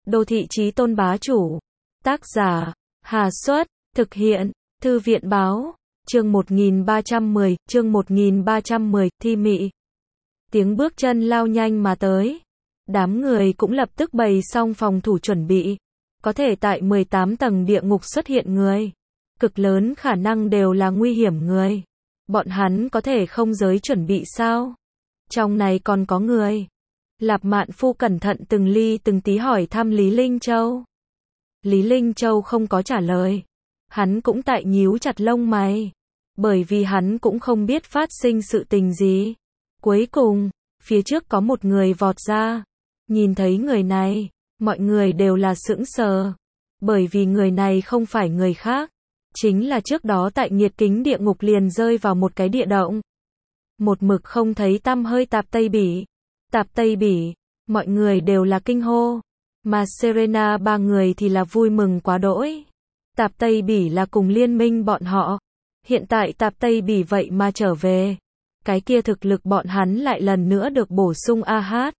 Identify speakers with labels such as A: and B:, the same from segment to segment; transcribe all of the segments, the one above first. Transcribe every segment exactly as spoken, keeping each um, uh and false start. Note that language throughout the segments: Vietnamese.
A: Đô thị chí tôn bá chủ. Tác giả, Hà Xuất, thực hiện, Thư viện báo, chương một nghìn ba trăm mười, chương một nghìn ba trăm mười, thi mị. Tiếng bước chân lao nhanh mà tới. Đám người cũng lập tức bày xong phòng thủ chuẩn bị. Có thể tại mười tám tầng địa ngục xuất hiện người. Cực lớn khả năng đều là nguy hiểm người. Bọn hắn có thể không giới chuẩn bị sao? Trong này còn có người. Lạp Mạn Phu cẩn thận từng ly từng tí hỏi thăm Lý Linh Châu. Lý Linh Châu không có trả lời. Hắn cũng tại nhíu chặt lông mày. Bởi vì hắn cũng không biết phát sinh sự tình gì. Cuối cùng, phía trước có một người vọt ra. Nhìn thấy người này, mọi người đều là sững sờ. Bởi vì người này không phải người khác. Chính là trước đó tại nhiệt kính địa ngục liền rơi vào một cái địa động. Một mực không thấy tăm hơi Tạp Tây Bỉ. Tạp Tây Bỉ, mọi người đều là kinh hô. Mà Serena ba người thì là vui mừng quá đỗi. Tạp Tây Bỉ là cùng liên minh bọn họ. Hiện tại Tạp Tây Bỉ vậy mà trở về. Cái kia thực lực bọn hắn lại lần nữa được bổ sung a hát.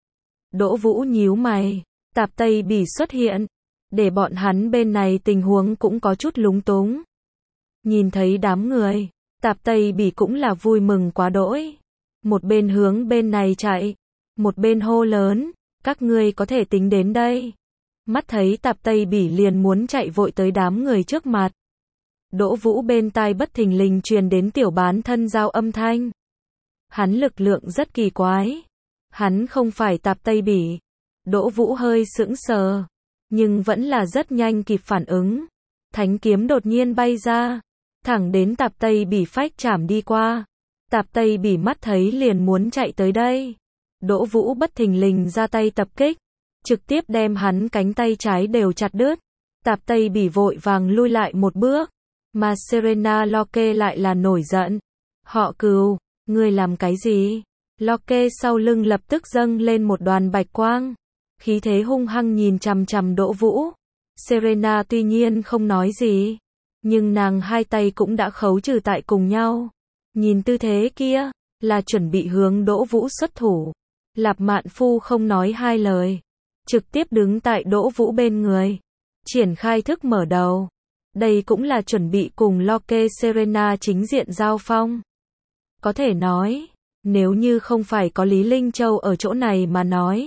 A: Đỗ Vũ nhíu mày. Tạp Tây Bỉ xuất hiện. Để bọn hắn bên này tình huống cũng có chút lúng túng. Nhìn thấy đám người, Tạp Tây Bỉ cũng là vui mừng quá đỗi. Một bên hướng bên này chạy. Một bên hô lớn. Các ngươi có thể tính đến đây. Mắt thấy Tạp Tây Bỉ liền muốn chạy vội tới đám người trước mặt. Đỗ Vũ bên tai bất thình lình truyền đến tiểu bán thân giao âm thanh. Hắn lực lượng rất kỳ quái. Hắn không phải Tạp Tây Bỉ. Đỗ Vũ hơi sững sờ. Nhưng vẫn là rất nhanh kịp phản ứng. Thánh kiếm đột nhiên bay ra. Thẳng đến Tạp Tây Bỉ phách chạm đi qua. Tạp Tây Bỉ mắt thấy liền muốn chạy tới đây. Đỗ Vũ bất thình lình ra tay tập kích. Trực tiếp đem hắn cánh tay trái đều chặt đứt. Tạp Tây Bỉ vội vàng lui lại một bước. Mà Serena Locke lại là nổi giận. Họ Cừu, ngươi làm cái gì? Locke sau lưng lập tức dâng lên một đoàn bạch quang. Khí thế hung hăng nhìn chằm chằm Đỗ Vũ. Serena tuy nhiên không nói gì. Nhưng nàng hai tay cũng đã khấu trừ tại cùng nhau. Nhìn tư thế kia, là chuẩn bị hướng Đỗ Vũ xuất thủ. Lạp Mạn Phu không nói hai lời. Trực tiếp đứng tại Đỗ Vũ bên người. Triển khai thức mở đầu. Đây cũng là chuẩn bị cùng Locke Serena chính diện giao phong. Có thể nói, nếu như không phải có Lý Linh Châu ở chỗ này mà nói.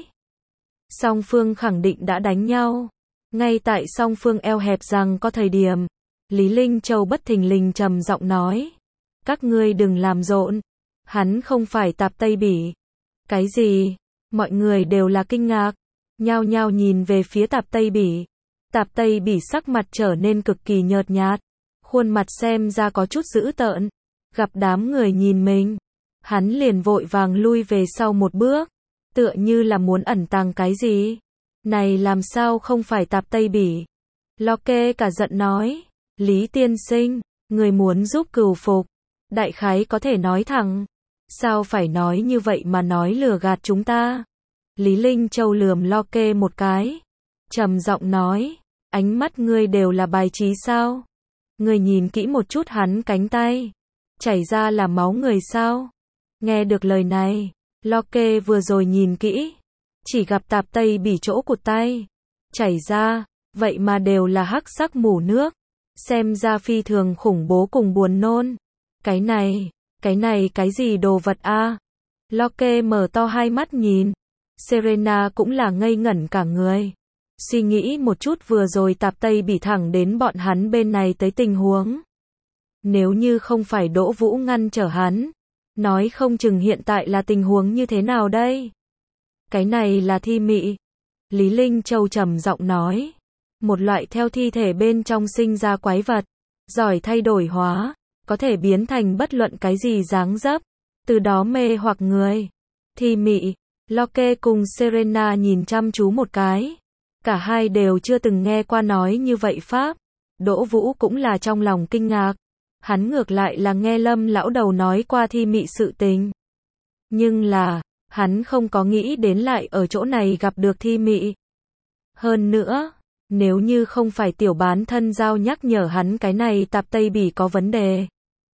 A: Song phương khẳng định đã đánh nhau. Ngay tại song phương eo hẹp rằng có thời điểm. Lý Linh Châu bất thình lình trầm giọng nói. Các ngươi đừng làm rộn. Hắn không phải Tạp Tây Bỉ. Cái gì? Mọi người đều là kinh ngạc. Nhao nhao nhìn về phía Tạp Tây Bỉ. Tạp Tây Bỉ sắc mặt trở nên cực kỳ nhợt nhạt. Khuôn mặt xem ra có chút dữ tợn. Gặp đám người nhìn mình. Hắn liền vội vàng lui về sau một bước. Tựa như là muốn ẩn tàng cái gì. Này làm sao không phải Tạp Tây Bỉ. Locke cả giận nói. Lý tiên sinh, người muốn giúp Cừu phục. Đại khái có thể nói thẳng. Sao phải nói như vậy mà nói lừa gạt chúng ta. Lý Linh Châu lườm Locke một cái. Trầm giọng nói. Ánh mắt ngươi đều là bài trí sao. Ngươi nhìn kỹ một chút hắn cánh tay. Chảy ra là máu người sao. Nghe được lời này. Locke vừa rồi nhìn kỹ. Chỉ gặp Tạp Tây Bỉ chỗ cụt tay. Chảy ra. Vậy mà đều là hắc sắc mủ nước. Xem ra phi thường khủng bố cùng buồn nôn. Cái này. Cái này cái gì đồ vật a? À? Locke mở to hai mắt nhìn. Serena cũng là ngây ngẩn cả người. Suy nghĩ một chút vừa rồi Tạp Tây Bỉ thẳng đến bọn hắn bên này tới tình huống. Nếu như không phải Đỗ Vũ ngăn trở hắn. Nói không chừng hiện tại là tình huống như thế nào đây? Cái này là thi mị. Lý Linh Châu trầm giọng nói. Một loại theo thi thể bên trong sinh ra quái vật. Giỏi thay đổi hóa. Có thể biến thành bất luận cái gì dáng dấp. Từ đó mê hoặc người. Thi mị. Locke cùng Serena nhìn chăm chú một cái. Cả hai đều chưa từng nghe qua nói như vậy pháp. Đỗ Vũ cũng là trong lòng kinh ngạc. Hắn ngược lại là nghe Lâm lão đầu nói qua thi mị sự tình. Nhưng là, hắn không có nghĩ đến lại ở chỗ này gặp được thi mị. Hơn nữa, nếu như không phải tiểu bán thân giao nhắc nhở hắn cái này Tạp Tây Bỉ có vấn đề.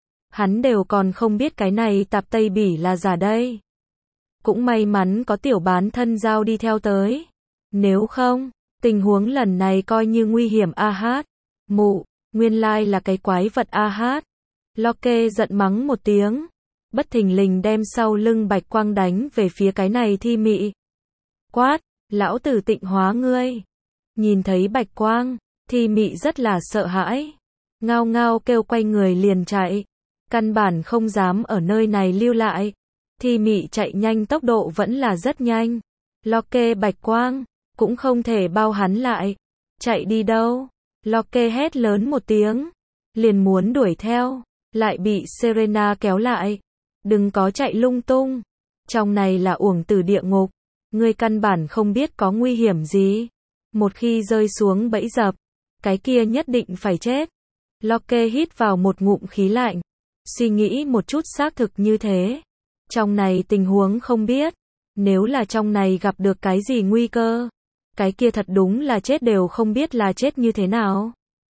A: Hắn đều còn không biết cái này Tạp Tây Bỉ là giả đây. Cũng may mắn có tiểu bán thân giao đi theo tới. Nếu không, Tình huống lần này coi như nguy hiểm a hát. Mụ, nguyên lai là cái quái vật a hát. Locke giận mắng một tiếng, bất thình lình đem sau lưng bạch quang đánh về phía cái này thi mị. Quát, lão tử tịnh hóa ngươi. Nhìn thấy bạch quang, thi mị rất là sợ hãi. Ngao ngao kêu quay người liền chạy. Căn bản không dám ở nơi này lưu lại. Thi mị chạy nhanh tốc độ vẫn là rất nhanh. Locke bạch quang, cũng không thể bao hắn lại. Chạy đi đâu? Locke hét lớn một tiếng. Liền muốn đuổi theo. Lại bị Serena kéo lại. Đừng có chạy lung tung. Trong này là uổng tử địa ngục. Ngươi căn bản không biết có nguy hiểm gì. Một khi rơi xuống bẫy dập, cái kia nhất định phải chết. Locke hít vào một ngụm khí lạnh. Suy nghĩ một chút xác thực như thế. Trong này tình huống không biết. Nếu là trong này gặp được cái gì nguy cơ, cái kia thật đúng là chết đều không biết là chết như thế nào.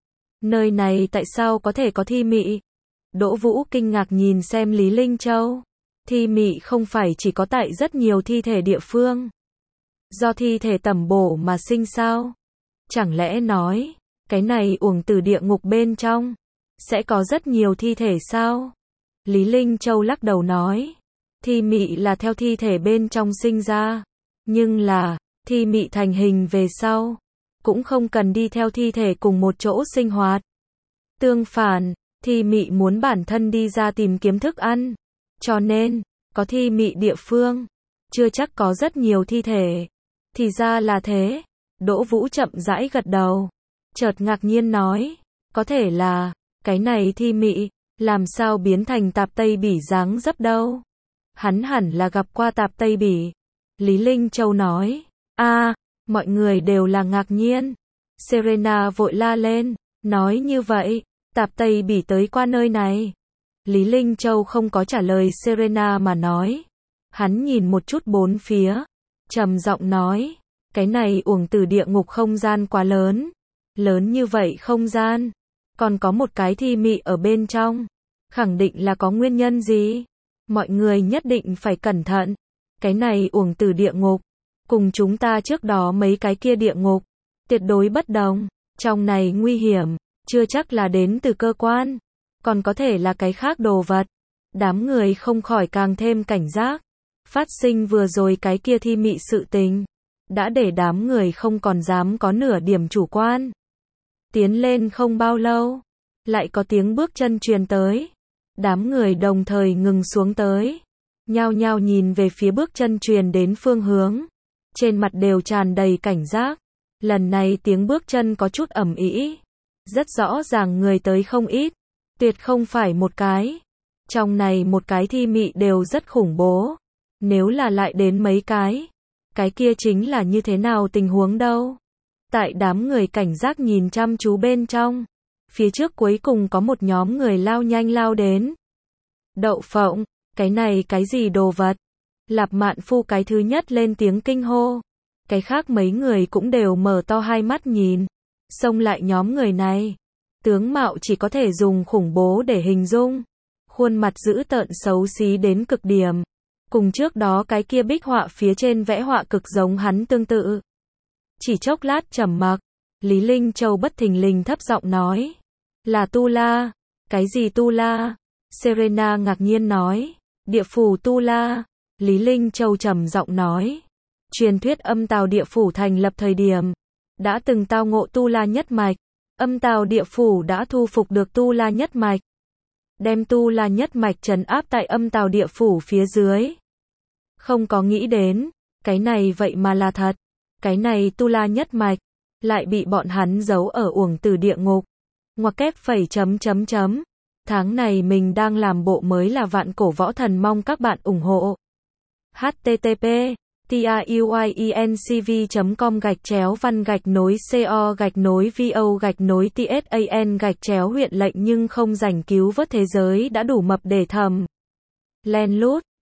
A: Nơi này tại sao có thể có thi mị? Đỗ Vũ kinh ngạc nhìn xem Lý Linh Châu. Thi mị không phải chỉ có tại rất nhiều thi thể địa phương. Do thi thể tẩm bổ mà sinh sao? Chẳng lẽ nói, cái này uổng tử địa ngục bên trong, sẽ có rất nhiều thi thể sao? Lý Linh Châu lắc đầu nói. Thi mị là theo thi thể bên trong sinh ra. Nhưng là, thi mị thành hình về sau, cũng không cần đi theo thi thể cùng một chỗ sinh hoạt. Tương phản, thi mị muốn bản thân đi ra tìm kiếm thức ăn. Cho nên, có thi mị địa phương, chưa chắc có rất nhiều thi thể. Thì ra là thế. Đỗ Vũ chậm rãi gật đầu. Chợt ngạc nhiên nói. Có thể là, cái này thi mị, làm sao biến thành tạp Tây Bỉ dáng dấp đâu. Hắn hẳn là gặp qua tạp Tây Bỉ. Lý Linh Châu nói. A, mọi người đều là ngạc nhiên. Serena vội la lên. Nói như vậy, tạp Tây Bỉ tới qua nơi này. Lý Linh Châu không có trả lời Serena mà nói. Hắn nhìn một chút bốn phía. Trầm giọng nói. Cái này uổng tử địa ngục không gian quá lớn. Lớn như vậy không gian. Còn có một cái thi mị ở bên trong. Khẳng định là có nguyên nhân gì. Mọi người nhất định phải cẩn thận. Cái này uổng tử địa ngục. Cùng chúng ta trước đó mấy cái kia địa ngục. Tuyệt đối bất đồng. Trong này nguy hiểm. Chưa chắc là đến từ cơ quan. Còn có thể là cái khác đồ vật. Đám người không khỏi càng thêm cảnh giác. Phát sinh vừa rồi cái kia thi mị sự tình. Đã để đám người không còn dám có nửa điểm chủ quan. Tiến lên không bao lâu. Lại có tiếng bước chân truyền tới. Đám người đồng thời ngừng xuống tới. Nhao nhao nhìn về phía bước chân truyền đến phương hướng. Trên mặt đều tràn đầy cảnh giác. Lần này tiếng bước chân có chút ầm ĩ. Rất rõ ràng người tới không ít. Tuyệt không phải một cái. Trong này một cái thi mị đều rất khủng bố. Nếu là lại đến mấy cái, cái kia chính là như thế nào tình huống đâu. Tại đám người cảnh giác nhìn chăm chú bên trong, phía trước cuối cùng có một nhóm người lao nhanh lao đến. Đậu phộng, cái này cái gì đồ vật? Lạp Mạn Phu cái thứ nhất lên tiếng kinh hô. Cái khác mấy người cũng đều mở to hai mắt nhìn. Xông lại nhóm người này. Tướng mạo chỉ có thể dùng khủng bố để hình dung. Khuôn mặt dữ tợn xấu xí đến cực điểm. Cùng trước đó cái kia bích họa phía trên vẽ họa cực giống hắn tương tự. Chỉ chốc lát trầm mặc, Lý Linh Châu bất thình lình thấp giọng nói. Là Tu La. Cái gì Tu La? Serena ngạc nhiên nói. Địa phủ Tu La. Lý Linh Châu trầm giọng nói. Truyền thuyết Âm Tào địa phủ thành lập thời điểm, đã từng tao ngộ Tu La nhất mạch. Âm Tào địa phủ đã thu phục được Tu La nhất mạch. Đem Tu La nhất mạch trấn áp tại Âm Tào địa phủ phía dưới. Không có nghĩ đến, cái này vậy mà là thật. Cái này Tu La nhất mạch, lại bị bọn hắn giấu ở uổng tử địa ngục. Ngoặc kép phẩy chấm chấm chấm. Tháng này mình đang làm bộ mới là Vạn Cổ Võ Thần, mong các bạn ủng hộ. H T T P TIUIENCV chấm com gạch chéo văn gạch nối CO gạch nối VO gạch nối TSAN gạch chéo huyện lệnh nhưng không rảnh cứu vớt thế giới đã đủ mập để thầm. Len lút.